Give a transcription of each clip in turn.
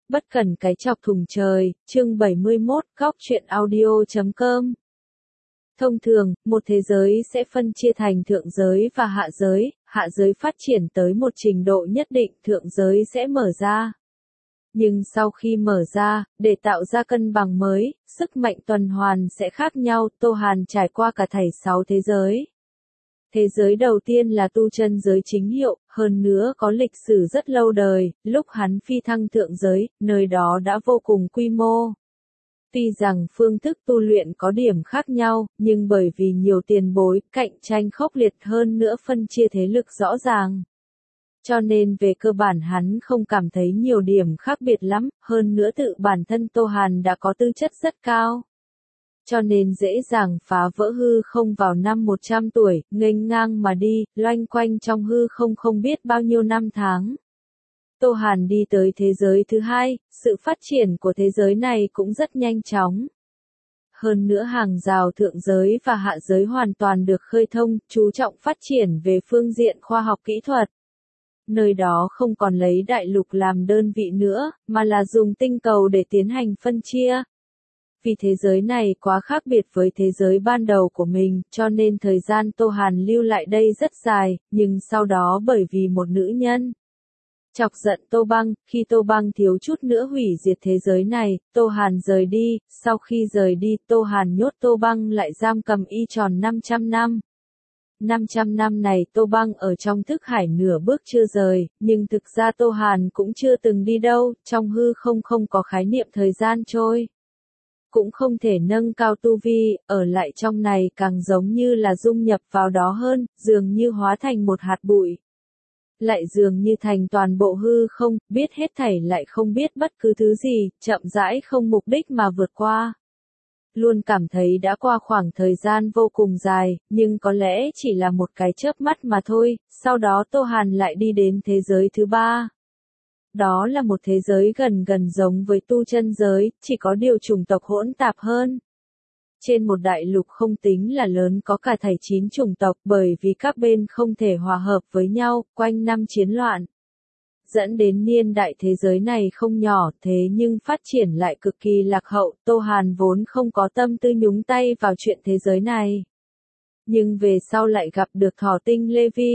Bất cần cái chọc thùng trời, chương 71, góc truyện audio.com. Thông thường, một thế giới sẽ phân chia thành thượng giới và hạ giới phát triển tới một trình độ nhất định thượng giới sẽ mở ra. Nhưng sau khi mở ra, để tạo ra cân bằng mới, sức mạnh tuần hoàn sẽ khác nhau. Tô Hàn trải qua cả thảy 6 thế giới. Thế giới đầu tiên là tu chân giới chính hiệu, hơn nữa có lịch sử rất lâu đời, lúc hắn phi thăng thượng giới, nơi đó đã vô cùng quy mô. Tuy rằng phương thức tu luyện có điểm khác nhau, nhưng bởi vì nhiều tiền bối, cạnh tranh khốc liệt hơn nữa phân chia thế lực rõ ràng. Cho nên về cơ bản hắn không cảm thấy nhiều điểm khác biệt lắm, hơn nữa tự bản thân Tô Hàn đã có tư chất rất cao. Cho nên dễ dàng phá vỡ hư không vào năm 100 tuổi, nghênh ngang mà đi, loanh quanh trong hư không không biết bao nhiêu năm tháng. Tô Hàn đi tới thế giới thứ hai, sự phát triển của thế giới này cũng rất nhanh chóng. Hơn nữa hàng rào thượng giới và hạ giới hoàn toàn được khơi thông, chú trọng phát triển về phương diện khoa học kỹ thuật. Nơi đó không còn lấy đại lục làm đơn vị nữa, mà là dùng tinh cầu để tiến hành phân chia. Vì thế giới này quá khác biệt với thế giới ban đầu của mình, cho nên thời gian Tô Hàn lưu lại đây rất dài, nhưng sau đó bởi vì một nữ nhân chọc giận Tô Băng, khi Tô Băng thiếu chút nữa hủy diệt thế giới này, Tô Hàn rời đi, sau khi rời đi Tô Hàn nhốt Tô Băng lại giam cầm y tròn 500 năm. 500 năm này Tô Băng ở trong thức hải nửa bước chưa rời, nhưng thực ra Tô Hàn cũng chưa từng đi đâu, trong hư không có khái niệm thời gian trôi. Cũng không thể nâng cao tu vi, ở lại trong này càng giống như là dung nhập vào đó hơn, dường như hóa thành một hạt bụi. Lại dường như thành toàn bộ hư không, biết hết thảy lại không biết bất cứ thứ gì, chậm rãi không mục đích mà vượt qua. Luôn cảm thấy đã qua khoảng thời gian vô cùng dài, nhưng có lẽ chỉ là một cái chớp mắt mà thôi, sau đó Tô Hàn lại đi đến thế giới thứ ba. Đó là một thế giới gần giống với tu chân giới, chỉ có điều chủng tộc hỗn tạp hơn. Trên một đại lục không tính là lớn có cả thảy 9 chủng tộc bởi vì các bên không thể hòa hợp với nhau, quanh năm chiến loạn. Dẫn đến niên đại thế giới này không nhỏ thế nhưng phát triển lại cực kỳ lạc hậu, Tô Hàn vốn không có tâm tư nhúng tay vào chuyện thế giới này. Nhưng về sau lại gặp được thỏ tinh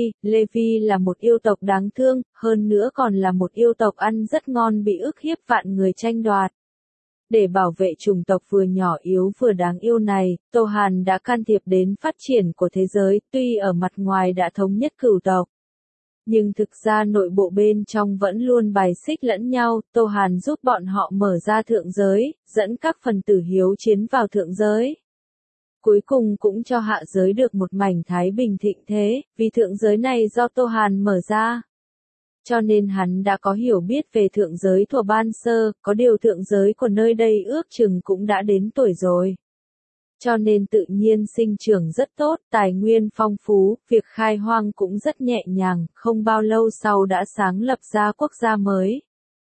Levi là một yêu tộc đáng thương, hơn nữa còn là một yêu tộc ăn rất ngon bị ức hiếp vạn người tranh đoạt. Để bảo vệ chủng tộc vừa nhỏ yếu vừa đáng yêu này, Tô Hàn đã can thiệp đến phát triển của thế giới, tuy ở mặt ngoài đã thống nhất cửu tộc. Nhưng thực ra nội bộ bên trong vẫn luôn bài xích lẫn nhau, Tô Hàn giúp bọn họ mở ra thượng giới, dẫn các phần tử hiếu chiến vào thượng giới. Cuối cùng cũng cho hạ giới được một mảnh thái bình thịnh thế, vì thượng giới này do Tô Hàn mở ra. Cho nên hắn đã có hiểu biết về thượng giới thuở ban sơ, có điều thượng giới của nơi đây ước chừng cũng đã đến tuổi rồi. Cho nên tự nhiên sinh trưởng rất tốt, tài nguyên phong phú, việc khai hoang cũng rất nhẹ nhàng, không bao lâu sau đã sáng lập ra quốc gia mới.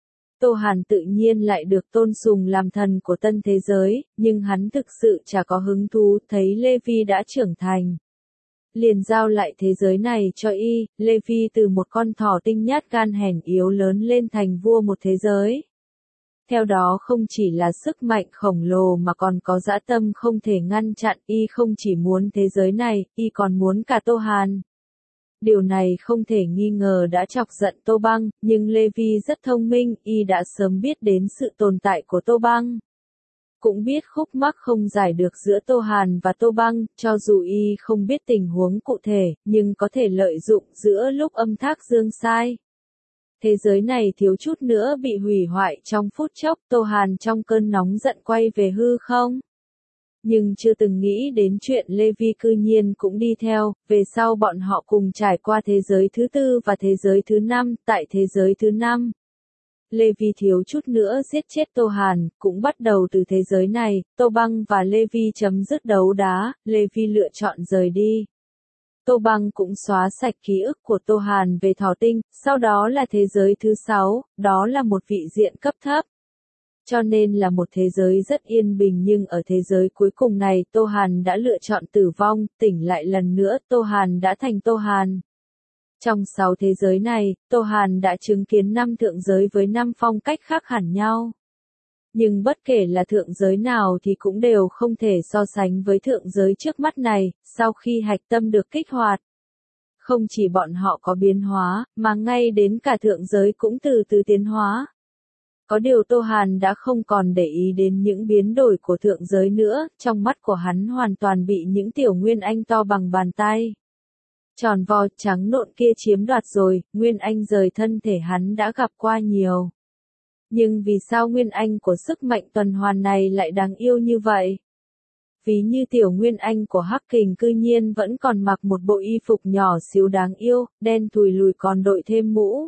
Tô Hàn tự nhiên lại được tôn sùng làm thần của tân thế giới, nhưng hắn thực sự chả có hứng thú, thấy Levi đã trưởng thành. Liền giao lại thế giới này cho y, Levi từ một con thỏ tinh nhát gan hèn yếu lớn lên thành vua một thế giới. Theo đó không chỉ là sức mạnh khổng lồ mà còn có dã tâm không thể ngăn chặn, y không chỉ muốn thế giới này, y còn muốn cả Tô Hàn. Điều này không thể nghi ngờ đã chọc giận Tô Băng, nhưng Levi rất thông minh, y đã sớm biết đến sự tồn tại của Tô Băng. Cũng biết khúc mắc không giải được giữa Tô Hàn và Tô Băng, cho dù y không biết tình huống cụ thể, nhưng có thể lợi dụng giữa lúc âm thác dương sai. Thế giới này thiếu chút nữa bị hủy hoại trong phút chốc, Tô Hàn trong cơn nóng giận quay về hư không. Nhưng chưa từng nghĩ đến chuyện Levi cư nhiên cũng đi theo, về sau bọn họ cùng trải qua thế giới thứ tư và thế giới thứ năm, tại thế giới thứ năm. Levi thiếu chút nữa giết chết Tô Hàn, cũng bắt đầu từ thế giới này, Tô Băng và Levi chấm dứt đấu đá, Levi lựa chọn rời đi. Tô Băng cũng xóa sạch ký ức của Tô Hàn về thỏ tinh, sau đó là thế giới thứ 6, đó là một vị diện cấp thấp. Cho nên là một thế giới rất yên bình nhưng ở thế giới cuối cùng này Tô Hàn đã lựa chọn tử vong, tỉnh lại lần nữa Tô Hàn đã thành Tô Hàn. Trong 6 thế giới này, Tô Hàn đã chứng kiến 5 thượng giới với 5 phong cách khác hẳn nhau. Nhưng bất kể là thượng giới nào thì cũng đều không thể so sánh với thượng giới trước mắt này, sau khi hạch tâm được kích hoạt. Không chỉ bọn họ có biến hóa, mà ngay đến cả thượng giới cũng từ từ tiến hóa. Có điều Tô Hàn đã không còn để ý đến những biến đổi của thượng giới nữa, trong mắt của hắn hoàn toàn bị những tiểu nguyên anh to bằng bàn tay. Tròn vo trắng nộn kia chiếm đoạt rồi, nguyên anh rời thân thể hắn đã gặp qua nhiều. Nhưng vì sao nguyên anh của sức mạnh tuần hoàn này lại đáng yêu như vậy? Ví như tiểu nguyên anh của Hắc Kình cư nhiên vẫn còn mặc một bộ y phục nhỏ xíu đáng yêu, đen thùi lùi còn đội thêm mũ.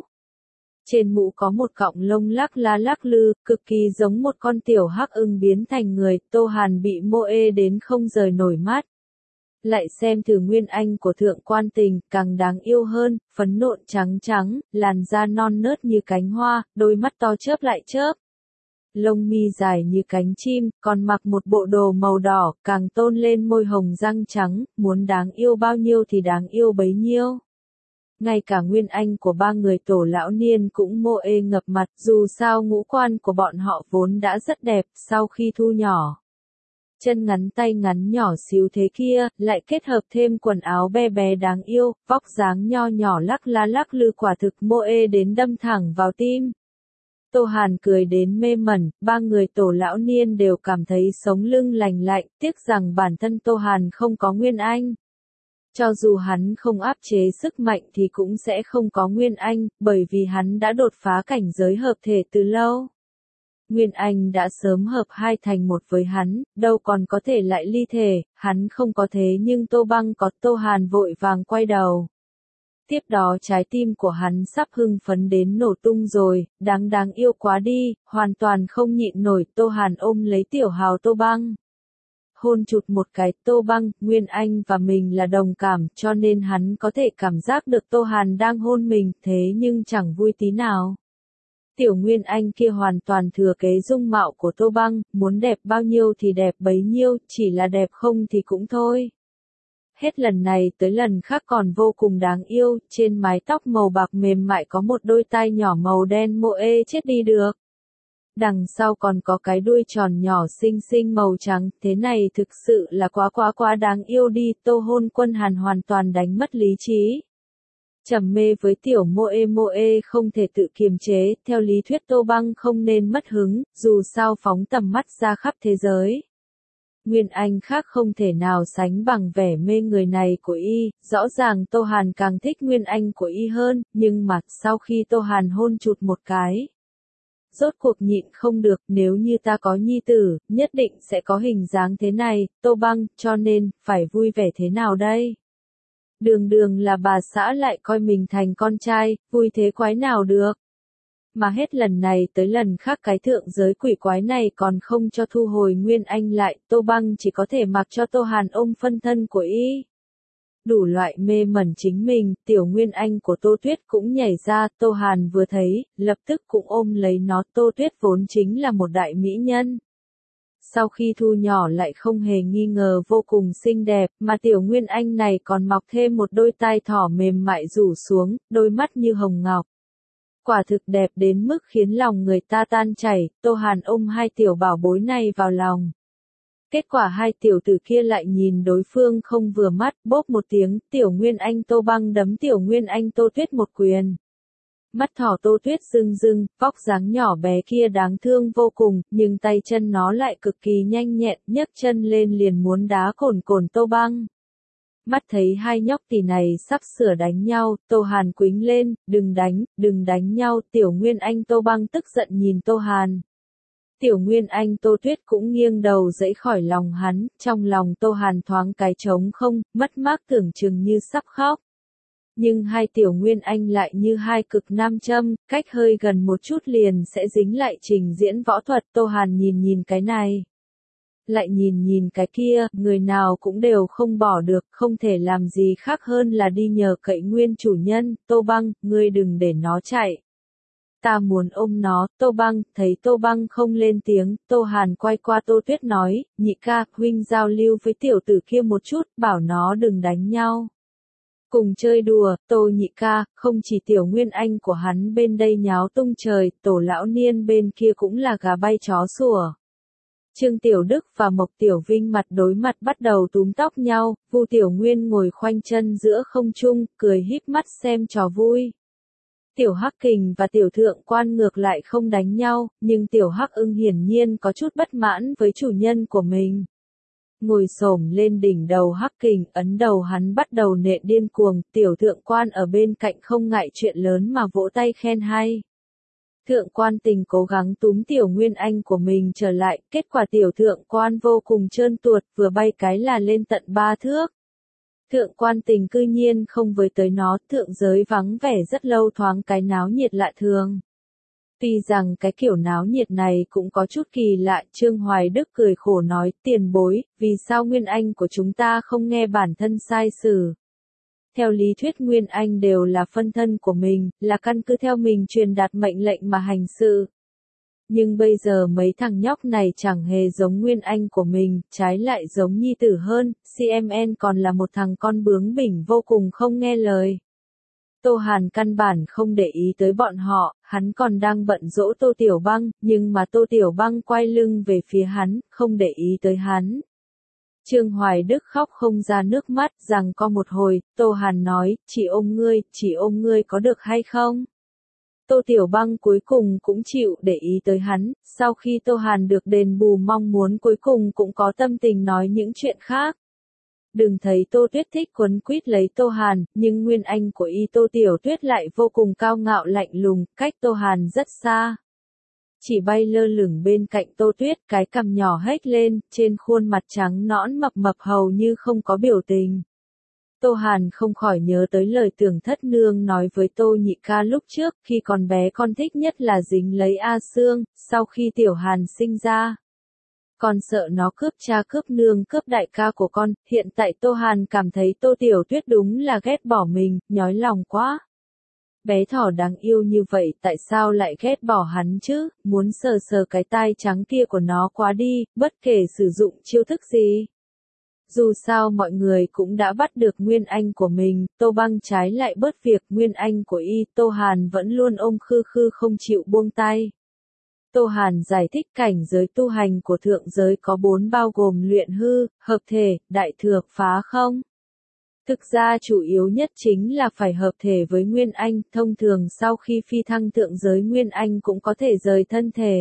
Trên mũ có một cọng lông lắc lá lắc lư, cực kỳ giống một con tiểu hắc ưng biến thành người, Tô Hàn bị mô ê đến không rời nổi mắt. Lại xem thử nguyên anh của Thượng Quan Tình, càng đáng yêu hơn, phấn nộn trắng trắng, làn da non nớt như cánh hoa, đôi mắt to chớp lại chớp. Lông mi dài như cánh chim, còn mặc một bộ đồ màu đỏ, càng tôn lên môi hồng răng trắng, muốn đáng yêu bao nhiêu thì đáng yêu bấy nhiêu. Ngay cả nguyên anh của 3 người tổ lão niên cũng mô ê ngập mặt, dù sao ngũ quan của bọn họ vốn đã rất đẹp, sau khi thu nhỏ. Chân ngắn tay ngắn nhỏ xíu thế kia, lại kết hợp thêm quần áo bé bé đáng yêu, vóc dáng nho nhỏ lắc lá lắc lư quả thực mô ê đến đâm thẳng vào tim. Tô Hàn cười đến mê mẩn, 3 người tổ lão niên đều cảm thấy sống lưng lành lạnh, tiếc rằng bản thân Tô Hàn không có nguyên anh. Cho dù hắn không áp chế sức mạnh thì cũng sẽ không có nguyên anh, bởi vì hắn đã đột phá cảnh giới hợp thể từ lâu. Nguyên anh đã sớm hợp hai thành một với hắn, đâu còn có thể lại ly thể, hắn không có thế nhưng Tô Băng có. Tô Hàn vội vàng quay đầu. Tiếp đó trái tim của hắn sắp hưng phấn đến nổ tung rồi, đáng yêu quá đi, hoàn toàn không nhịn nổi. Tô Hàn ôm lấy tiểu hào Tô Băng. Hôn chụt một cái. Tô Băng, Nguyên Anh và mình là đồng cảm, cho nên hắn có thể cảm giác được Tô Hàn đang hôn mình, thế nhưng chẳng vui tí nào. Tiểu Nguyên Anh kia hoàn toàn thừa kế dung mạo của Tô Băng, muốn đẹp bao nhiêu thì đẹp bấy nhiêu, chỉ là đẹp không thì cũng thôi. Hết lần này tới lần khác còn vô cùng đáng yêu, trên mái tóc màu bạc mềm mại có một đôi tai nhỏ màu đen mô ê chết đi được. Đằng sau còn có cái đuôi tròn nhỏ xinh xinh màu trắng, thế này thực sự là quá đáng yêu đi. Tô Hôn Quân Hàn hoàn toàn đánh mất lý trí. Trầm mê với tiểu mô ê không thể tự kiềm chế, theo lý thuyết Tô Băng không nên mất hứng, dù sao phóng tầm mắt ra khắp thế giới. Nguyên Anh khác không thể nào sánh bằng vẻ mê người này của y, rõ ràng Tô Hàn càng thích Nguyên Anh của y hơn, nhưng mà sau khi Tô Hàn hôn chụt một cái. Rốt cuộc nhịn không được, nếu như ta có nhi tử, nhất định sẽ có hình dáng thế này, Tô Băng, cho nên, phải vui vẻ thế nào đây? Đường là bà xã lại coi mình thành con trai, vui thế quái nào được. Mà hết lần này tới lần khác cái thượng giới quỷ quái này còn không cho thu hồi Nguyên Anh lại, Tô Băng chỉ có thể mặc cho Tô Hàn ôm phân thân của y. Đủ loại mê mẩn chính mình, tiểu Nguyên Anh của Tô Tuyết cũng nhảy ra, Tô Hàn vừa thấy, lập tức cũng ôm lấy nó. Tô Tuyết vốn chính là một đại mỹ nhân. Sau khi thu nhỏ lại không hề nghi ngờ vô cùng xinh đẹp, mà tiểu Nguyên Anh này còn mọc thêm một đôi tai thỏ mềm mại rủ xuống, đôi mắt như hồng ngọc. Quả thực đẹp đến mức khiến lòng người ta tan chảy. Tô Hàn ôm hai tiểu bảo bối này vào lòng. Kết quả hai tiểu tử kia lại nhìn đối phương không vừa mắt, bốp một tiếng, tiểu Nguyên Anh Tô Băng đấm tiểu Nguyên Anh Tô Tuyết một quyền. Mắt thỏ Tô Tuyết rưng rưng, vóc dáng nhỏ bé kia đáng thương vô cùng, nhưng tay chân nó lại cực kỳ nhanh nhẹn, nhấc chân lên liền muốn đá cồn Tô Băng. Mắt thấy hai nhóc tỳ này sắp sửa đánh nhau, Tô Hàn quýnh lên, đừng đánh nhau. Tiểu Nguyên Anh Tô Băng tức giận nhìn Tô Hàn. Tiểu Nguyên Anh Tô Tuyết cũng nghiêng đầu dẫy khỏi lòng hắn, trong lòng Tô Hàn thoáng cái trống không, mất mát tưởng chừng như sắp khóc. Nhưng hai tiểu Nguyên Anh lại như hai cực nam châm, cách hơi gần một chút liền sẽ dính lại trình diễn võ thuật. Tô Hàn nhìn cái này, lại nhìn cái kia, người nào cũng đều không bỏ được, không thể làm gì khác hơn là đi nhờ cậy nguyên chủ nhân. Tô Băng, ngươi đừng để nó chạy. Ta muốn ôm nó. Tô Băng, thấy Tô Băng không lên tiếng, Tô Hàn quay qua Tô Tuyết nói, nhị ca, huynh giao lưu với tiểu tử kia một chút, bảo nó đừng đánh nhau. Cùng chơi đùa, Tô Nhị ca, không chỉ Tiểu Nguyên Anh của hắn bên đây nháo tung trời, Tổ lão niên bên kia cũng là gà bay chó sủa. Trương Tiểu Đức và Mộc Tiểu Vinh mặt đối mặt bắt đầu túm tóc nhau, Vu Tiểu Nguyên ngồi khoanh chân giữa không trung, cười híp mắt xem trò vui. Tiểu Hắc Kình và Tiểu Thượng Quan ngược lại không đánh nhau, nhưng Tiểu Hắc Ưng hiển nhiên có chút bất mãn với chủ nhân của mình. Ngồi xổm lên đỉnh đầu Hắc Kình, ấn đầu hắn bắt đầu nện điên cuồng, Tiểu Thượng Quan ở bên cạnh không ngại chuyện lớn mà vỗ tay khen hay. Thượng Quan Tình cố gắng túm Tiểu Nguyên Anh của mình trở lại, kết quả Tiểu Thượng Quan vô cùng trơn tuột, vừa bay cái là lên tận 3 thước. Thượng Quan Tình cư nhiên không với tới nó, thượng giới vắng vẻ rất lâu thoáng cái náo nhiệt lạ thường. Tuy rằng cái kiểu náo nhiệt này cũng có chút kỳ lạ, Trương Hoài Đức cười khổ nói, tiền bối, vì sao Nguyên Anh của chúng ta không nghe bản thân sai sử. Theo lý thuyết Nguyên Anh đều là phân thân của mình, là căn cứ theo mình truyền đạt mệnh lệnh mà hành sự. Nhưng bây giờ mấy thằng nhóc này chẳng hề giống Nguyên Anh của mình, trái lại giống nhi tử hơn, CMN còn là một thằng con bướng bỉnh vô cùng không nghe lời. Tô Hàn căn bản không để ý tới bọn họ, hắn còn đang bận dỗ Tô Tiểu Băng, nhưng mà Tô Tiểu Băng quay lưng về phía hắn, không để ý tới hắn. Trương Hoài Đức khóc không ra nước mắt, rằng có một hồi, Tô Hàn nói, chỉ ôm ngươi có được hay không? Tô Tiểu Băng cuối cùng cũng chịu để ý tới hắn, sau khi Tô Hàn được đền bù mong muốn cuối cùng cũng có tâm tình nói những chuyện khác. Đừng thấy Tô Tuyết thích quấn quýt lấy Tô Hàn, nhưng Nguyên Anh của y Tô Tiểu Tuyết lại vô cùng cao ngạo lạnh lùng, cách Tô Hàn rất xa. Chỉ bay lơ lửng bên cạnh Tô Tuyết, cái cằm nhỏ hếch lên, trên khuôn mặt trắng nõn mập mập hầu như không có biểu tình. Tô Hàn không khỏi nhớ tới lời Tưởng Thất Nương nói với Tô Nhị ca lúc trước, khi còn bé con thích nhất là dính lấy A Sương, sau khi Tiểu Hàn sinh ra. Con sợ nó cướp cha cướp nương cướp đại ca của con, hiện tại Tô Hàn cảm thấy Tô Tiểu Tuyết đúng là ghét bỏ mình, nhói lòng quá. Bé thỏ đáng yêu như vậy tại sao lại ghét bỏ hắn chứ, muốn sờ sờ cái tai trắng kia của nó quá đi, bất kể sử dụng chiêu thức gì. Dù sao mọi người cũng đã bắt được Nguyên Anh của mình, Tô Băng trái lại bớt việc Nguyên Anh của y, Tô Hàn vẫn luôn ôm khư khư không chịu buông tay. Tô Hàn giải thích cảnh giới tu hành của thượng giới có 4 bao gồm luyện hư, hợp thể, đại thừa, phá không. Thực ra chủ yếu nhất chính là phải hợp thể với Nguyên Anh, thông thường sau khi phi thăng thượng giới Nguyên Anh cũng có thể rời thân thể.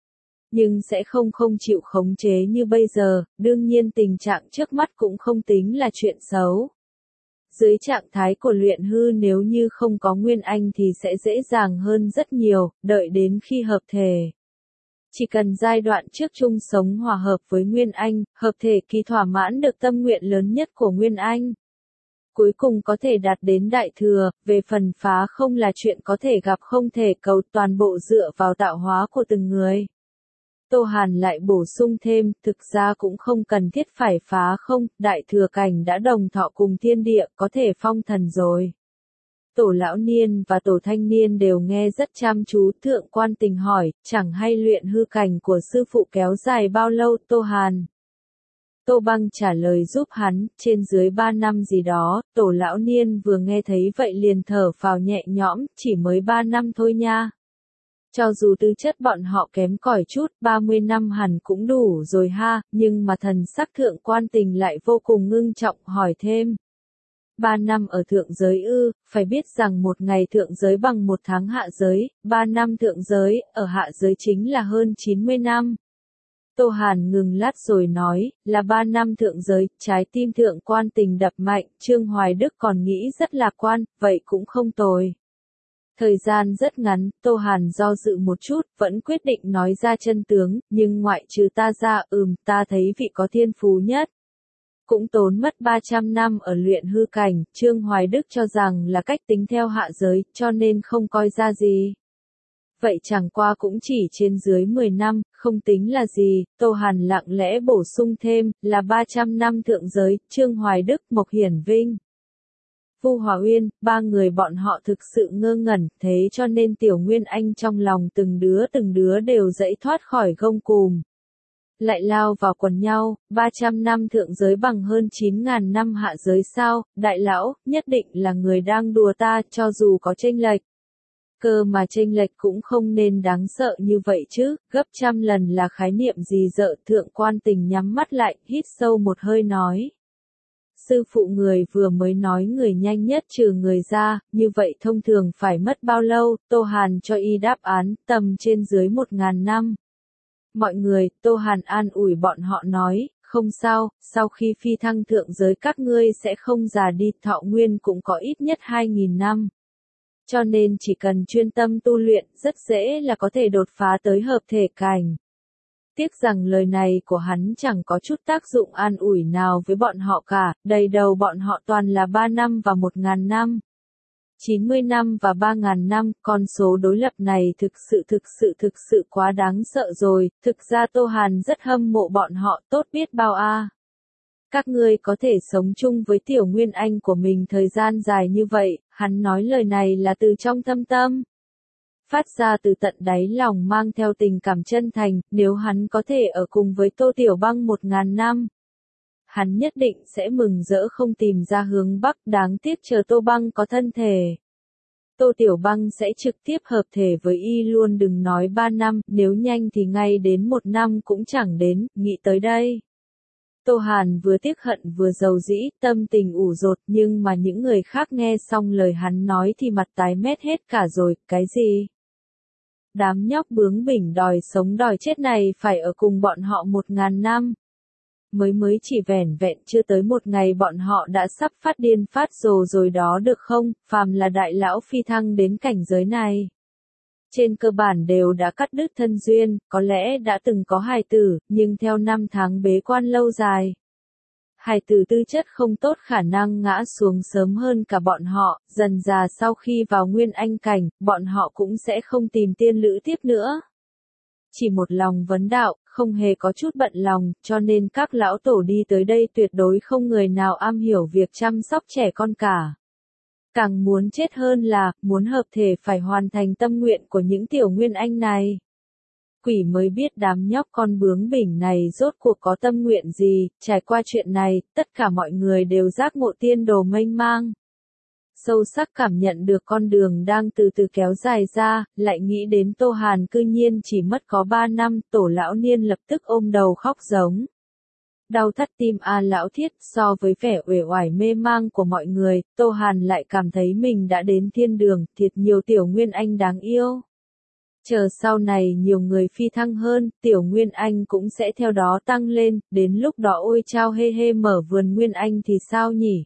Nhưng sẽ không chịu khống chế như bây giờ, đương nhiên tình trạng trước mắt cũng không tính là chuyện xấu. Dưới trạng thái của luyện hư nếu như không có Nguyên Anh thì sẽ dễ dàng hơn rất nhiều, đợi đến khi hợp thể. Chỉ cần giai đoạn trước chung sống hòa hợp với Nguyên Anh, hợp thể kỳ thỏa mãn được tâm nguyện lớn nhất của Nguyên Anh. Cuối cùng có thể đạt đến đại thừa, về phần phá không là chuyện có thể gặp không thể cầu, toàn bộ dựa vào tạo hóa của từng người. Tô Hàn lại bổ sung thêm, thực ra cũng không cần thiết phải phá không, đại thừa cảnh đã đồng thọ cùng thiên địa, có thể phong thần rồi. Tổ lão niên và tổ thanh niên đều nghe rất chăm chú, Thượng Quan Tình hỏi, chẳng hay luyện hư cảnh của sư phụ kéo dài bao lâu, Tô Hàn. Tô Băng trả lời giúp hắn, trên dưới 3 năm gì đó, tổ lão niên vừa nghe thấy vậy liền thở phào nhẹ nhõm, chỉ mới 3 năm thôi nha. Cho dù tư chất bọn họ kém cỏi chút, 30 năm hẳn cũng đủ rồi ha, nhưng mà thần sắc Thượng Quan Tình lại vô cùng ngưng trọng hỏi thêm. 3 năm ở thượng giới ư, phải biết rằng một ngày thượng giới bằng 1 tháng hạ giới, 3 năm thượng giới, ở hạ giới chính là hơn 90 năm. Tô Hàn ngừng lát rồi nói, là 3 năm thượng giới, trái tim Thượng Quan Tình đập mạnh, Trương Hoài Đức còn nghĩ rất lạc quan, vậy cũng không tồi. Thời gian rất ngắn, Tô Hàn do dự một chút, vẫn quyết định nói ra chân tướng, nhưng ngoại trừ ta ra, ta thấy vị có thiên phú nhất. Cũng tốn mất 300 năm ở luyện hư cảnh, Trương Hoài Đức cho rằng là cách tính theo hạ giới, cho nên không coi ra gì. Vậy chẳng qua cũng chỉ trên dưới 10 năm, không tính là gì, Tô Hàn lặng lẽ bổ sung thêm, là 300 năm thượng giới, Trương Hoài Đức, Mộc Hiển Vinh. Vu Hòa Uyên, 3 người bọn họ thực sự ngơ ngẩn, thế cho nên Tiểu Nguyên Anh trong lòng từng đứa đều dãy thoát khỏi gông cùm. Lại lao vào quần nhau, 300 năm thượng giới bằng hơn 9.000 năm hạ giới sao, đại lão, nhất định là người đang đùa ta, cho dù có chênh lệch. Cơ mà chênh lệch cũng không nên đáng sợ như vậy chứ, gấp trăm lần là khái niệm gì dợ. Thượng quan tình nhắm mắt lại, hít sâu một hơi nói. Sư phụ người vừa mới nói người nhanh nhất trừ người ra, như vậy thông thường phải mất bao lâu? Tô Hàn cho y đáp án, tầm trên dưới 1.000 năm. Mọi người, Tô Hàn an ủi bọn họ nói, không sao, sau khi phi thăng thượng giới các ngươi sẽ không già đi, thọ nguyên cũng có ít nhất 2.000 năm. Cho nên chỉ cần chuyên tâm tu luyện, rất dễ là có thể đột phá tới hợp thể cảnh. Tiếc rằng lời này của hắn chẳng có chút tác dụng an ủi nào với bọn họ cả, đầy đầu bọn họ toàn là 3 năm và 1.000 năm. 90 năm và 3.000 năm, con số đối lập này thực sự quá đáng sợ rồi, thực ra Tô Hàn rất hâm mộ bọn họ, tốt biết bao a. Các ngươi có thể sống chung với tiểu nguyên anh của mình thời gian dài như vậy, hắn nói lời này là từ trong thâm tâm. Phát ra từ tận đáy lòng mang theo tình cảm chân thành, nếu hắn có thể ở cùng với Tô Tiểu Băng 1.000 năm. Hắn nhất định sẽ mừng rỡ không tìm ra hướng Bắc, đáng tiếc chờ Tô Băng có thân thể. Tô Tiểu Băng sẽ trực tiếp hợp thể với y luôn, đừng nói 3 năm, nếu nhanh thì ngay đến 1 năm cũng chẳng đến, nghĩ tới đây. Tô Hàn vừa tiếc hận vừa giàu dĩ, tâm tình ủ dột, nhưng mà những người khác nghe xong lời hắn nói thì mặt tái mét hết cả rồi, cái gì? Đám nhóc bướng bỉnh đòi sống đòi chết này phải ở cùng bọn họ 1.000 năm. Mới chỉ vẻn vẹn chưa tới một ngày bọn họ đã sắp phát điên phát rồ rồi đó được không, phàm là đại lão phi thăng đến cảnh giới này. Trên cơ bản đều đã cắt đứt thân duyên, có lẽ đã từng có hài tử, nhưng theo năm tháng bế quan lâu dài. Hài tử tư chất không tốt khả năng ngã xuống sớm hơn cả bọn họ, dần già sau khi vào nguyên anh cảnh, bọn họ cũng sẽ không tìm tiên lữ tiếp nữa. Chỉ một lòng vấn đạo, không hề có chút bận lòng, cho nên các lão tổ đi tới đây tuyệt đối không người nào am hiểu việc chăm sóc trẻ con cả. Càng muốn chết hơn là, muốn hợp thể phải hoàn thành tâm nguyện của những tiểu nguyên anh này. Quỷ mới biết đám nhóc con bướng bỉnh này rốt cuộc có tâm nguyện gì, trải qua chuyện này, tất cả mọi người đều giác ngộ tiên đồ mênh mang. Sâu sắc cảm nhận được con đường đang từ từ kéo dài ra, lại nghĩ đến Tô Hàn cư nhiên chỉ mất có 3 năm, tổ lão niên lập tức ôm đầu khóc giống. Đau thắt tim a lão thiết, so với vẻ uể oải mê mang của mọi người, Tô Hàn lại cảm thấy mình đã đến thiên đường, thiệt nhiều tiểu nguyên anh đáng yêu. Chờ sau này nhiều người phi thăng hơn, tiểu nguyên anh cũng sẽ theo đó tăng lên, đến lúc đó ôi chao hê hê mở vườn nguyên anh thì sao nhỉ?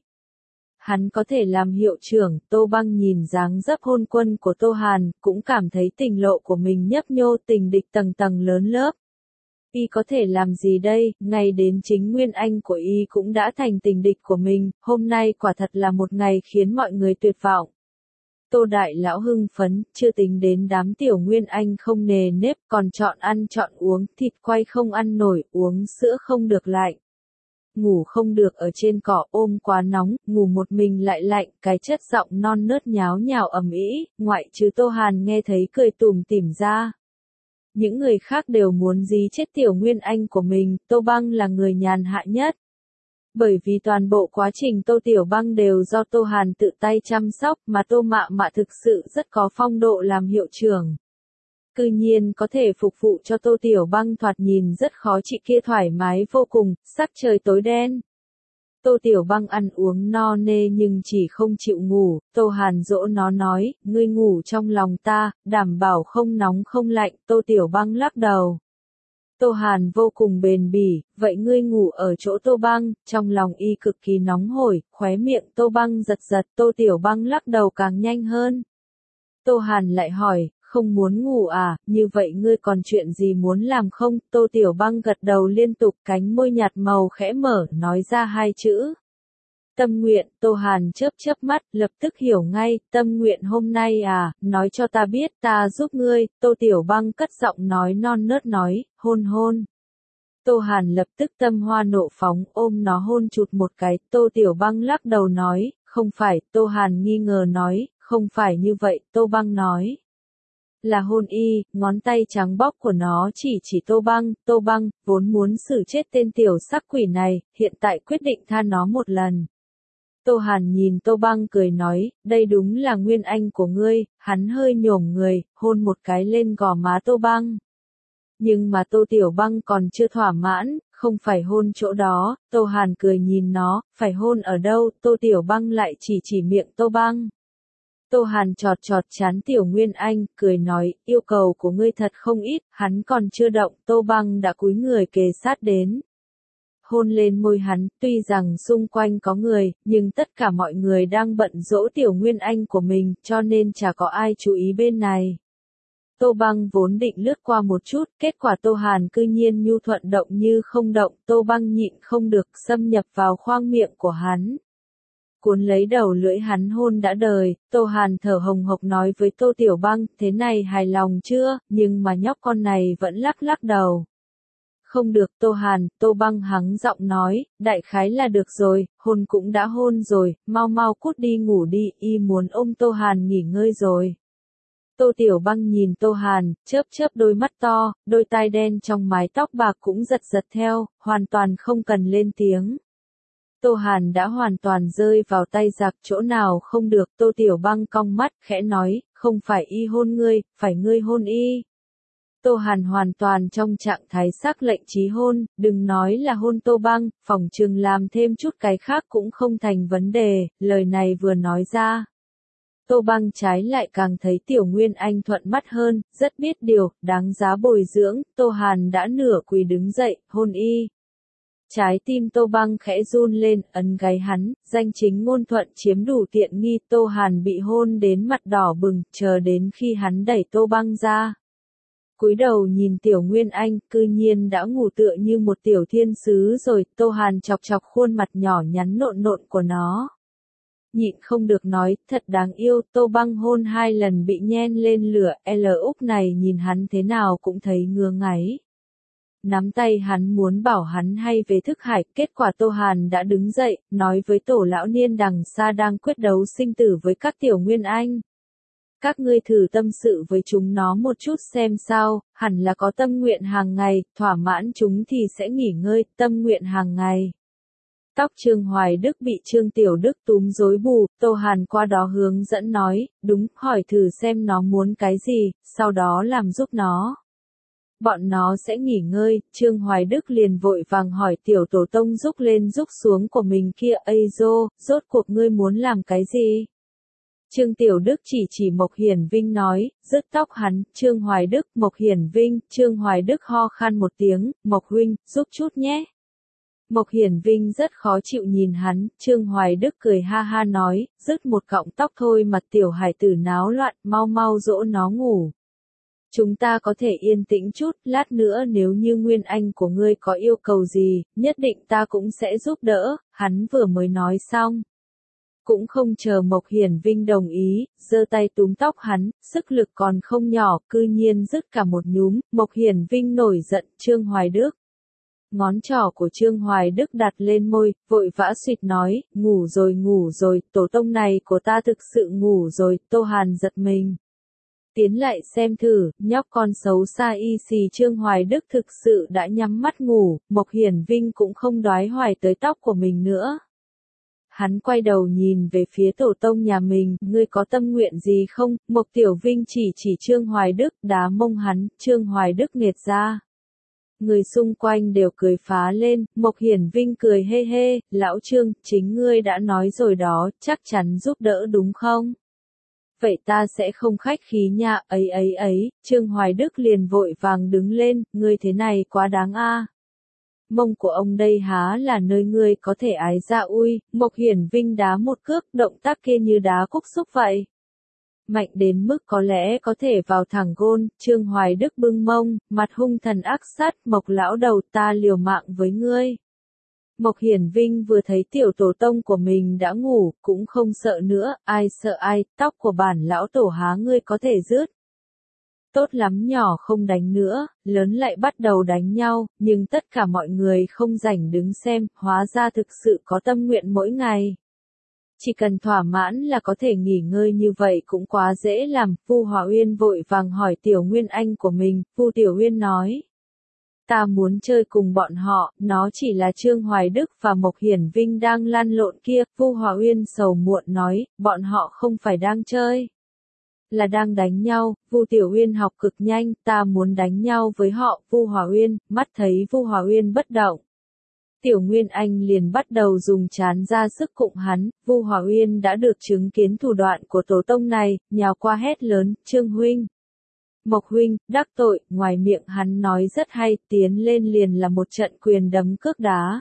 Hắn có thể làm hiệu trưởng, Tô Băng nhìn dáng dấp hôn quân của Tô Hàn, cũng cảm thấy tình lộ của mình nhấp nhô, tình địch tầng tầng lớn lớp. Y có thể làm gì đây, ngay đến chính nguyên anh của Y cũng đã thành tình địch của mình, hôm nay quả thật là một ngày khiến mọi người tuyệt vọng. Tô Đại Lão hưng phấn, chưa tính đến đám tiểu nguyên anh không nề nếp, còn chọn ăn chọn uống, thịt quay không ăn nổi, uống sữa không được lạnh. Ngủ không được ở trên cỏ, ôm quá nóng, ngủ một mình lại lạnh, cái chất giọng non nớt nháo nhào ầm ĩ, ngoại trừ Tô Hàn nghe thấy cười tủm tỉm ra. Những người khác đều muốn dí chết tiểu nguyên anh của mình, Tô Băng là người nhàn hạ nhất. Bởi vì toàn bộ quá trình Tô Tiểu Băng đều do Tô Hàn tự tay chăm sóc, mà Tô Mạ Mạ thực sự rất có phong độ làm hiệu trưởng. Cư nhiên có thể phục vụ cho Tô Tiểu Băng thoạt nhìn rất khó chịu kia thoải mái vô cùng, sắc trời tối đen. Tô Tiểu Băng ăn uống no nê nhưng chỉ không chịu ngủ, Tô Hàn dỗ nó nói, ngươi ngủ trong lòng ta, đảm bảo không nóng không lạnh, Tô Tiểu Băng lắc đầu. Tô Hàn vô cùng bền bỉ, vậy ngươi ngủ ở chỗ Tô Băng, trong lòng y cực kỳ nóng hổi, khóe miệng Tô Băng giật giật, Tô Tiểu Băng lắc đầu càng nhanh hơn. Tô Hàn lại hỏi, không muốn ngủ à, như vậy ngươi còn chuyện gì muốn làm không? Tô Tiểu Băng gật đầu liên tục, cánh môi nhạt màu khẽ mở, nói ra hai chữ. Tâm nguyện, Tô Hàn chớp chớp mắt, lập tức hiểu ngay, tâm nguyện hôm nay à, nói cho ta biết, ta giúp ngươi, Tô Tiểu Băng cất giọng nói non nớt nói, hôn hôn. Tô Hàn lập tức tâm hoa nộ phóng, ôm nó hôn chụt một cái, Tô Tiểu Băng lắc đầu nói, không phải, Tô Hàn nghi ngờ nói, không phải như vậy, Tô Băng nói. Là hôn y, ngón tay trắng bóc của nó chỉ Tô Băng, vốn muốn xử chết tên tiểu sắc quỷ này, hiện tại quyết định tha nó một lần. Tô Hàn nhìn Tô Băng cười nói, đây đúng là nguyên anh của ngươi, hắn hơi nhổm người, hôn một cái lên gò má Tô Băng. Nhưng mà Tô Tiểu Băng còn chưa thỏa mãn, không phải hôn chỗ đó, Tô Hàn cười nhìn nó, phải hôn ở đâu, Tô Tiểu Băng lại chỉ miệng Tô Băng. Tô Hàn chọt chán Tiểu Nguyên Anh, cười nói, yêu cầu của ngươi thật không ít, hắn còn chưa động, Tô Băng đã cúi người kề sát đến. Hôn lên môi hắn, tuy rằng xung quanh có người, nhưng tất cả mọi người đang bận dỗ Tiểu Nguyên Anh của mình, cho nên chả có ai chú ý bên này. Tô Băng vốn định lướt qua một chút, kết quả Tô Hàn cư nhiên nhu thuận động như không động, Tô Băng nhịn không được xâm nhập vào khoang miệng của hắn. Cuốn lấy đầu lưỡi hắn hôn đã đời, Tô Hàn thở hồng hộc nói với Tô Tiểu Băng, thế này hài lòng chưa, nhưng mà nhóc con này vẫn lắc đầu. Không được Tô Hàn, Tô Băng hắng giọng nói, đại khái là được rồi, hôn cũng đã hôn rồi, mau cút đi ngủ đi, y muốn ôm Tô Hàn nghỉ ngơi rồi. Tô Tiểu Băng nhìn Tô Hàn, chớp đôi mắt to, đôi tai đen trong mái tóc bạc cũng giật theo, hoàn toàn không cần lên tiếng. Tô Hàn đã hoàn toàn rơi vào tay giặc chỗ nào không được, Tô Tiểu Băng cong mắt, khẽ nói, không phải y hôn ngươi, phải ngươi hôn y. Tô Hàn hoàn toàn trong trạng thái sắc lệnh chí hôn, đừng nói là hôn Tô Băng, phỏng chừng làm thêm chút cái khác cũng không thành vấn đề, lời này vừa nói ra. Tô Băng trái lại càng thấy Tiểu Nguyên Anh thuận mắt hơn, rất biết điều, đáng giá bồi dưỡng, Tô Hàn đã nửa quỳ đứng dậy, hôn y. Trái tim Tô Băng khẽ run lên, ấn gáy hắn, danh chính ngôn thuận chiếm đủ tiện nghi, Tô Hàn bị hôn đến mặt đỏ bừng, chờ đến khi hắn đẩy Tô Băng ra. Cúi đầu nhìn Tiểu Nguyên Anh, cư nhiên đã ngủ tựa như một tiểu thiên sứ rồi, Tô Hàn chọc khuôn mặt nhỏ nhắn nộn của nó. Nhịn không được nói, thật đáng yêu, Tô Băng hôn 2 lần bị nhen lên lửa, Úc này nhìn hắn thế nào cũng thấy ngứa ngáy. Nắm tay hắn muốn bảo hắn hay về thức hải, kết quả Tô Hàn đã đứng dậy, nói với Tổ lão niên đằng xa đang quyết đấu sinh tử với các Tiểu Nguyên Anh. Các ngươi thử tâm sự với chúng nó một chút xem sao, hẳn là có tâm nguyện hàng ngày, thỏa mãn chúng thì sẽ nghỉ ngơi, tâm nguyện hàng ngày. Tóc Trương Hoài Đức bị Trương Tiểu Đức túm rối bù, Tô Hàn qua đó hướng dẫn nói, đúng, hỏi thử xem nó muốn cái gì, sau đó làm giúp nó. Bọn nó sẽ nghỉ ngơi, Trương Hoài Đức liền vội vàng hỏi Tiểu Tổ Tông rúc lên rúc xuống của mình kia, ây dô, rốt cuộc ngươi muốn làm cái gì? Trương Tiểu Đức chỉ Mộc Hiển Vinh nói, rứt tóc hắn, Trương Hoài Đức, Mộc Hiển Vinh, Trương Hoài Đức ho khan một tiếng, Mộc huynh, giúp chút nhé. Mộc Hiển Vinh rất khó chịu nhìn hắn, Trương Hoài Đức cười ha ha nói, rứt một cọng tóc thôi mà tiểu hải tử náo loạn, mau dỗ nó ngủ. Chúng ta có thể yên tĩnh chút, lát nữa nếu như Nguyên Anh của ngươi có yêu cầu gì, nhất định ta cũng sẽ giúp đỡ, hắn vừa mới nói xong. Cũng không chờ Mộc Hiển Vinh đồng ý, giơ tay túm tóc hắn, sức lực còn không nhỏ, cư nhiên rứt cả một nhúm, Mộc Hiển Vinh nổi giận, Trương Hoài Đức. Ngón trỏ của Trương Hoài Đức đặt lên môi, vội vã suýt nói, ngủ rồi, tổ tông này của ta thực sự ngủ rồi, Tô Hàn giật mình. Tiến lại xem thử, nhóc con xấu xa y xì Trương Hoài Đức thực sự đã nhắm mắt ngủ, Mộc Hiển Vinh cũng không đoái hoài tới tóc của mình nữa. Hắn quay đầu nhìn về phía tổ tông nhà mình, ngươi có tâm nguyện gì không? Mộc Tiểu Vinh chỉ Trương Hoài Đức, đá mông hắn, Trương Hoài Đức nghệt ra. Người xung quanh đều cười phá lên, Mộc Hiển Vinh cười hê hê, lão Trương, chính ngươi đã nói rồi đó, chắc chắn giúp đỡ đúng không? Vậy ta sẽ không khách khí nha, ấy, Trương Hoài Đức liền vội vàng đứng lên, ngươi thế này quá đáng a. Mông của ông đây há là nơi ngươi có thể ái ra ui, Mộc Hiển Vinh đá một cước, động tác kia như đá cúc xúc vậy. Mạnh đến mức có lẽ có thể vào thẳng gôn, Trương Hoài Đức bưng mông, mặt hung thần ác sát, Mộc lão đầu ta liều mạng với ngươi. Mộc Hiển Vinh vừa thấy tiểu tổ tông của mình đã ngủ, cũng không sợ nữa, ai sợ ai, tóc của bản lão tổ há ngươi có thể rứt. Tốt lắm nhỏ không đánh nữa, lớn lại bắt đầu đánh nhau, nhưng tất cả mọi người không rảnh đứng xem, hóa ra thực sự có tâm nguyện mỗi ngày. Chỉ cần thỏa mãn là có thể nghỉ ngơi như vậy cũng quá dễ làm, Vu Hòa Uyên vội vàng hỏi Tiểu Nguyên Anh của mình, Vu Tiểu Uyên nói. Ta muốn chơi cùng bọn họ, nó chỉ là Trương Hoài Đức và Mộc Hiển Vinh đang lăn lộn kia, Vu Hòa Uyên sầu muộn nói, bọn họ không phải đang chơi. Là đang đánh nhau, Vu Tiểu Uyên học cực nhanh, ta muốn đánh nhau với họ, Vu Hòa Uyên, mắt thấy Vu Hòa Uyên bất động. Tiểu Nguyên Anh liền bắt đầu dùng trán ra sức cụng hắn, Vu Hòa Uyên đã được chứng kiến thủ đoạn của tổ tông này, nhào qua hét lớn, Trương huynh. Mộc huynh, đắc tội, ngoài miệng hắn nói rất hay, tiến lên liền là một trận quyền đấm cước đá.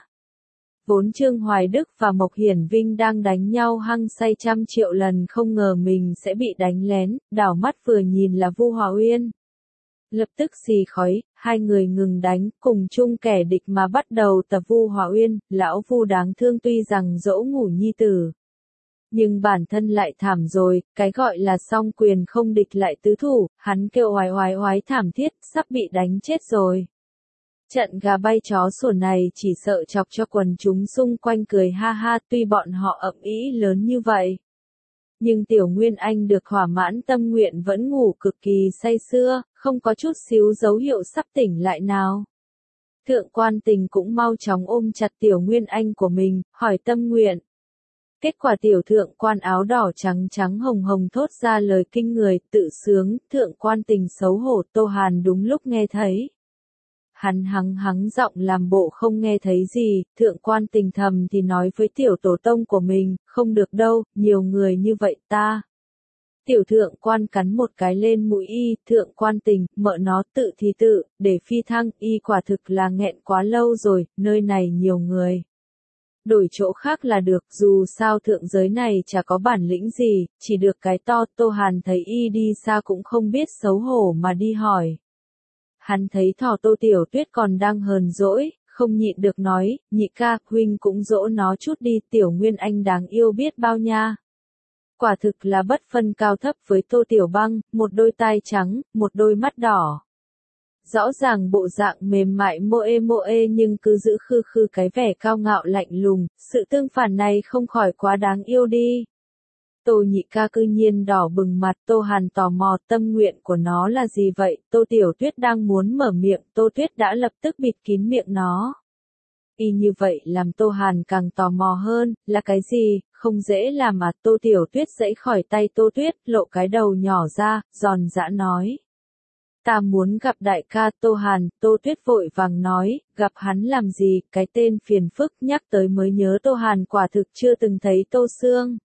Vốn Trương Hoài Đức và Mộc Hiển Vinh đang đánh nhau hăng say 100 triệu lần không ngờ mình sẽ bị đánh lén, đảo mắt vừa nhìn là Vu Hòa Uyên. Lập tức xì khói, hai người ngừng đánh, cùng chung kẻ địch mà bắt đầu tập Vu Hòa Uyên, lão Vu đáng thương tuy rằng dỗ ngủ nhi tử. Nhưng bản thân lại thảm rồi, cái gọi là song quyền không địch lại tứ thủ, hắn kêu oái oái oái thảm thiết, sắp bị đánh chết rồi. Trận gà bay chó sủa này chỉ sợ chọc cho quần chúng xung quanh cười ha ha, tuy bọn họ ầm ĩ lớn như vậy. Nhưng Tiểu Nguyên Anh được thỏa mãn tâm nguyện vẫn ngủ cực kỳ say sưa, không có chút xíu dấu hiệu sắp tỉnh lại nào. Thượng Quan Tình cũng mau chóng ôm chặt Tiểu Nguyên Anh của mình, hỏi tâm nguyện. Kết quả Tiểu Thượng Quan áo đỏ trắng trắng hồng hồng thốt ra lời kinh người, tự sướng, Thượng Quan Tình xấu hổ, Tô Hàn đúng lúc nghe thấy. Hắn hắng giọng làm bộ không nghe thấy gì, Thượng Quan Tình thầm thì nói với Tiểu Tổ Tông của mình, không được đâu, nhiều người như vậy ta. Tiểu Thượng Quan cắn một cái lên mũi y, Thượng Quan Tình, mợ nó tự thì tự, để phi thăng, y quả thực là nghẹn quá lâu rồi, nơi này nhiều người. Đổi chỗ khác là được, dù sao thượng giới này chả có bản lĩnh gì, chỉ được cái to. Tô Hàn thấy y đi xa cũng không biết xấu hổ mà đi hỏi. Hắn thấy Thỏ Tô Tiểu Tuyết còn đang hờn dỗi, không nhịn được nói, nhị ca, huynh cũng dỗ nó chút đi, Tiểu Nguyên Anh đáng yêu biết bao nha. Quả thực là bất phân cao thấp với Tô Tiểu Băng, một đôi tai trắng, một đôi mắt đỏ. Rõ ràng bộ dạng mềm mại mô ê nhưng cứ giữ khư khư cái vẻ cao ngạo lạnh lùng, sự tương phản này không khỏi quá đáng yêu đi. Tô nhị ca cư nhiên đỏ bừng mặt, Tô Hàn tò mò tâm nguyện của nó là gì vậy, Tô Tiểu Tuyết đang muốn mở miệng, Tô Tuyết đã lập tức bịt kín miệng nó. Y như vậy làm Tô Hàn càng tò mò hơn, là cái gì, không dễ làm mà, Tô Tiểu Tuyết giãy khỏi tay Tô Tuyết, lộ cái đầu nhỏ ra, giòn giã nói. Ta muốn gặp đại ca Tô Hàn, Tô Tuyết vội vàng nói, gặp hắn làm gì, cái tên phiền phức nhắc tới mới nhớ Tô Hàn quả thực chưa từng thấy Tô Sương.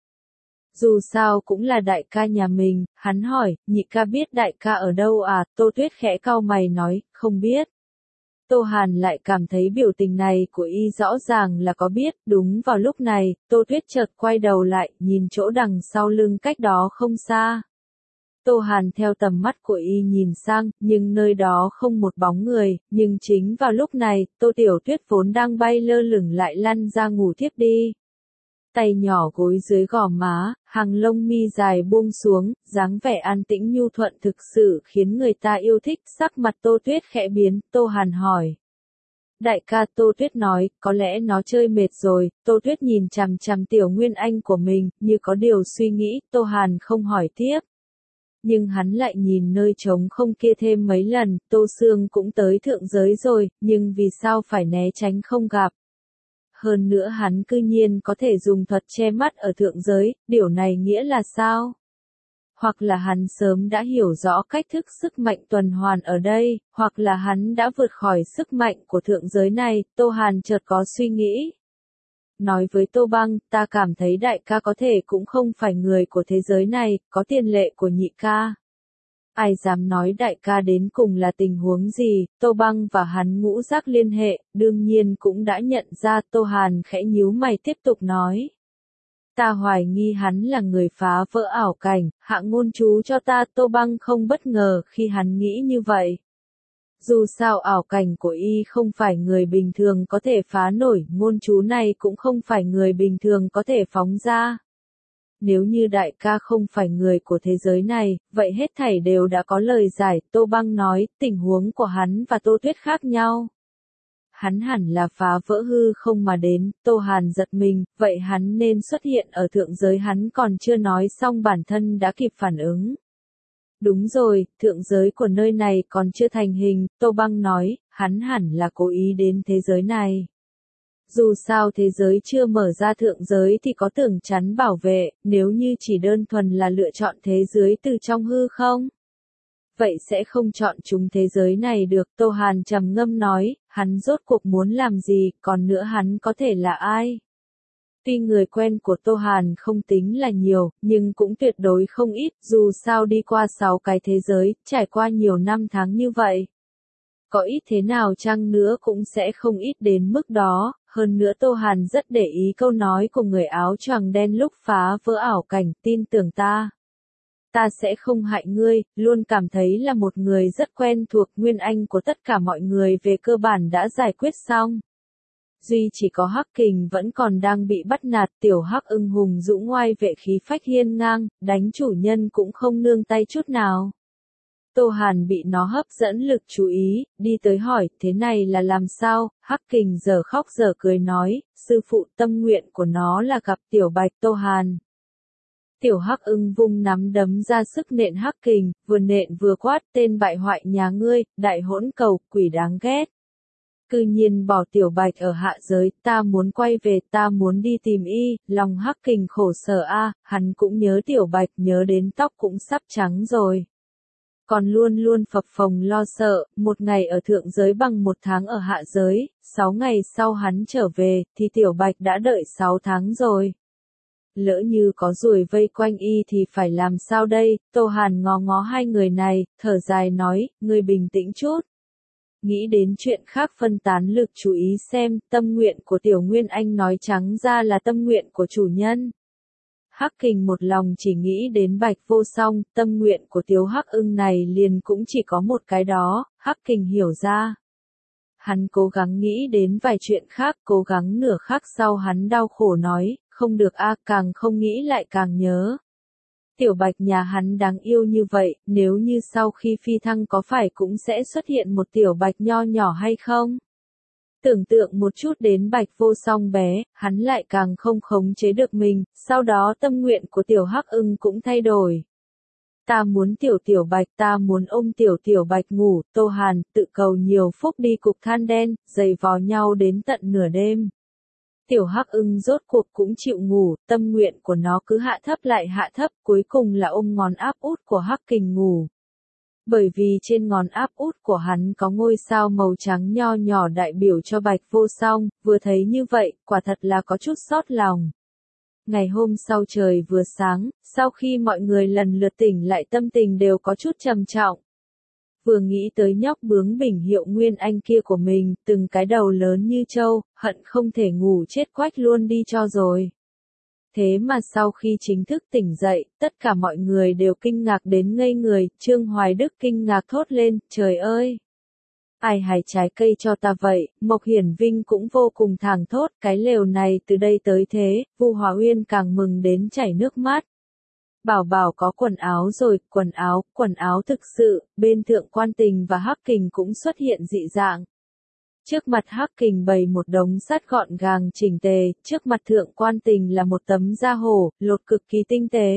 Dù sao cũng là đại ca nhà mình, hắn hỏi, nhị ca biết đại ca ở đâu à, Tô Tuyết khẽ cau mày nói, không biết. Tô Hàn lại cảm thấy biểu tình này của y rõ ràng là có biết, đúng vào lúc này, Tô Tuyết chợt quay đầu lại, nhìn chỗ đằng sau lưng cách đó không xa. Tô Hàn theo tầm mắt của y nhìn sang, nhưng nơi đó không một bóng người, nhưng chính vào lúc này, Tô Tiểu Tuyết vốn đang bay lơ lửng lại lăn ra ngủ thiếp đi. Tay nhỏ gối dưới gò má, hàng lông mi dài buông xuống, dáng vẻ an tĩnh nhu thuận thực sự khiến người ta yêu thích. Sắc mặt Tô Tuyết khẽ biến, Tô Hàn hỏi. Đại ca, Tô Tuyết nói, có lẽ nó chơi mệt rồi. Tô Tuyết nhìn chằm chằm Tiểu Nguyên Anh của mình, như có điều suy nghĩ, Tô Hàn không hỏi tiếp. Nhưng hắn lại nhìn nơi trống không kia thêm mấy lần, Tô Sương cũng tới thượng giới rồi, nhưng vì sao phải né tránh không gặp. Hơn nữa hắn cư nhiên có thể dùng thuật che mắt ở thượng giới, điều này nghĩa là sao? Hoặc là hắn sớm đã hiểu rõ cách thức sức mạnh tuần hoàn ở đây, hoặc là hắn đã vượt khỏi sức mạnh của thượng giới này, Tô Hàn chợt có suy nghĩ. Nói với Tô Băng, ta cảm thấy đại ca có thể cũng không phải người của thế giới này, có tiền lệ của nhị ca. Ai dám nói đại ca đến cùng là tình huống gì, Tô Băng và hắn ngũ giác liên hệ, đương nhiên cũng đã nhận ra. Tô Hàn khẽ nhíu mày tiếp tục nói. Ta hoài nghi hắn là người phá vỡ ảo cảnh, hạ ngôn chú cho ta. Tô Băng không bất ngờ khi hắn nghĩ như vậy. Dù sao ảo cảnh của y không phải người bình thường có thể phá nổi, ngôn chú này cũng không phải người bình thường có thể phóng ra. Nếu như đại ca không phải người của thế giới này, vậy hết thảy đều đã có lời giải. Tô Băng nói, tình huống của hắn và Tô Tuyết khác nhau. hắn hẳn là phá vỡ hư không mà đến, Tô Hàn giật mình, vậy hắn nên xuất hiện ở thượng giới, hắn còn chưa nói xong bản thân đã kịp phản ứng. Đúng rồi, thượng giới của nơi này còn chưa thành hình, Tô Băng nói, hắn hẳn là cố ý đến thế giới này. Dù sao thế giới chưa mở ra thượng giới thì có tường chắn bảo vệ, nếu như chỉ đơn thuần là lựa chọn thế giới từ trong hư không? Vậy sẽ không chọn chúng thế giới này được, Tô Hàn trầm ngâm nói, hắn rốt cuộc muốn làm gì, còn nữa hắn có thể là ai? Tuy người quen của Tô Hàn không tính là nhiều, nhưng cũng tuyệt đối không ít, dù sao đi qua 6 cái thế giới, trải qua nhiều năm tháng như vậy. Có ít thế nào chăng nữa cũng sẽ không ít đến mức đó, hơn nữa Tô Hàn rất để ý câu nói của người áo choàng đen lúc phá vỡ ảo cảnh, tin tưởng ta. Ta sẽ không hại ngươi, luôn cảm thấy là một người rất quen thuộc, nguyên anh của tất cả mọi người về cơ bản đã giải quyết xong. Duy chỉ có Hắc Kình vẫn còn đang bị bắt nạt, tiểu Hắc ưng hùng dũng oai vệ khí phách hiên ngang, đánh chủ nhân cũng không nương tay chút nào. Tô Hàn bị nó hấp dẫn lực chú ý, đi tới hỏi, thế này là làm sao? Hắc Kình giờ khóc giờ cười nói, sư phụ tâm nguyện của nó là gặp tiểu bạch. Tô Hàn. Tiểu Hắc ưng vung nắm đấm ra sức nện Hắc Kình, vừa nện vừa quát, tên bại hoại nhà ngươi, đại hỗn cầu, quỷ đáng ghét. Cư nhiên bỏ tiểu bạch ở hạ giới, ta muốn quay về, ta muốn đi tìm y, lòng Hắc Kình khổ sở a, hắn cũng nhớ tiểu bạch, nhớ đến tóc cũng sắp trắng rồi. Còn luôn luôn phập phồng lo sợ, một ngày ở thượng giới bằng 1 tháng ở hạ giới, 6 ngày sau hắn trở về, thì tiểu bạch đã đợi 6 tháng rồi. Lỡ như có ruồi vây quanh y thì phải làm sao đây? Tô Hàn ngó ngó hai người này, thở dài nói, ngươi bình tĩnh chút. Nghĩ đến chuyện khác phân tán lực chú ý xem, tâm nguyện của tiểu Nguyên Anh nói trắng ra là tâm nguyện của chủ nhân. Hắc Kình một lòng chỉ nghĩ đến Bạch Vô Song, tâm nguyện của tiểu Hắc ưng này liền cũng chỉ có một cái đó, Hắc Kình hiểu ra. Hắn cố gắng nghĩ đến vài chuyện khác, cố gắng nửa khắc sau hắn đau khổ nói, không được a, càng không nghĩ lại càng nhớ. Tiểu Bạch nhà hắn đáng yêu như vậy, nếu như sau khi phi thăng có phải cũng sẽ xuất hiện một tiểu Bạch nho nhỏ hay không? Tưởng tượng một chút đến Bạch Vô Song bé, hắn lại càng không khống chế được mình, sau đó tâm nguyện của tiểu Hắc ưng cũng thay đổi. Ta muốn tiểu Bạch, ta muốn ôm tiểu Bạch ngủ, Tô Hàn tự cầu nhiều phúc đi cục than đen, giày vò nhau đến tận nửa đêm. Tiểu Hắc ưng rốt cuộc cũng chịu ngủ, tâm nguyện của nó cứ hạ thấp lại hạ thấp, cuối cùng là ôm ngón áp út của Hắc Kình ngủ. Bởi vì trên ngón áp út của hắn có ngôi sao màu trắng nho nhỏ đại biểu cho Bạch Vô Song, vừa thấy như vậy, quả thật là có chút xót lòng. Ngày hôm sau trời vừa sáng, sau khi mọi người lần lượt tỉnh lại tâm tình đều có chút trầm trọng. Vừa nghĩ tới nhóc bướng bỉnh hiệu Nguyên Anh kia của mình, từng cái đầu lớn như trâu, hận không thể ngủ chết quách luôn đi cho rồi. Thế mà sau khi chính thức tỉnh dậy, tất cả mọi người đều kinh ngạc đến ngây người, Trương Hoài Đức kinh ngạc thốt lên, trời ơi! Ai hái trái cây cho ta vậy? Mộc Hiển Vinh cũng vô cùng thảng thốt, cái lều này từ đây tới thế, Vu Hòa Uyên càng mừng đến chảy nước mắt. Bảo Bảo có quần áo rồi, quần áo thực sự, bên Thượng Quan Tình và Hắc Kình cũng xuất hiện dị dạng. Trước mặt Hắc Kình bày một đống sắt gọn gàng chỉnh tề, trước mặt Thượng Quan Tình là một tấm da hổ, lột cực kỳ tinh tế.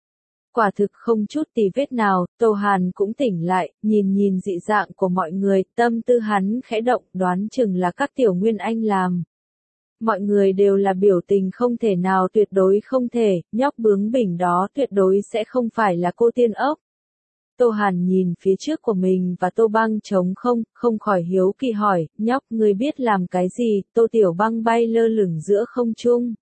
Quả thực không chút tì vết nào, Tô Hàn cũng tỉnh lại, nhìn dị dạng của mọi người, tâm tư hắn khẽ động, đoán chừng là các tiểu Nguyên Anh làm. Mọi người đều là biểu tình không thể nào, tuyệt đối không thể, nhóc bướng bỉnh đó tuyệt đối sẽ không phải là cô tiên ốc. Tô Hàn nhìn phía trước của mình và Tô Băng trống không khỏi hiếu kỳ hỏi, nhóc ngươi biết làm cái gì? Tô Tiểu Băng bay lơ lửng giữa không trung.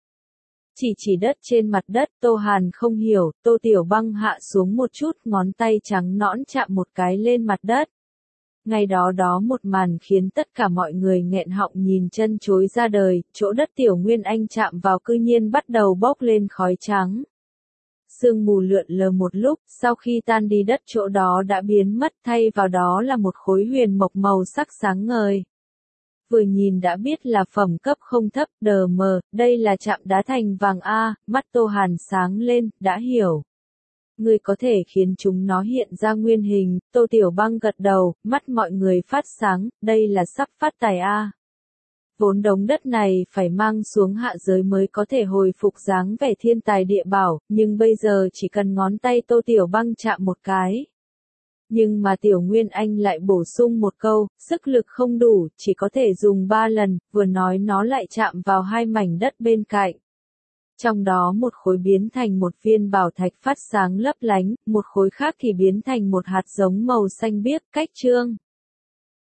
Chỉ đất trên mặt đất, Tô Hàn không hiểu, Tô Tiểu Băng hạ xuống một chút, ngón tay trắng nõn chạm một cái lên mặt đất. Ngay đó một màn khiến tất cả mọi người nghẹn họng nhìn chân chối ra đời, chỗ đất Tiểu Nguyên Anh chạm vào cư nhiên bắt đầu bốc lên khói trắng. Sương mù lượn lờ một lúc, sau khi tan đi đất chỗ đó đã biến mất, thay vào đó là một khối huyền mộc màu sắc sáng ngời. Vừa nhìn đã biết là phẩm cấp không thấp, đờ mờ, đây là chạm đá thành vàng A, mắt Tô Hàn sáng lên, đã hiểu. Người có thể khiến chúng nó hiện ra nguyên hình, Tô Tiểu Băng gật đầu, mắt mọi người phát sáng, đây là sắp phát tài A. vốn đống đất này phải mang xuống hạ giới mới có thể hồi phục dáng vẻ thiên tài địa bảo, nhưng bây giờ chỉ cần ngón tay Tô Tiểu Băng chạm một cái. Nhưng mà Tiểu Nguyên Anh lại bổ sung một câu, sức lực không đủ, chỉ có thể dùng 3 lần, vừa nói nó lại chạm vào hai mảnh đất bên cạnh. Trong đó một khối biến thành một viên bảo thạch phát sáng lấp lánh, một khối khác thì biến thành một hạt giống màu xanh biếc, cách trương.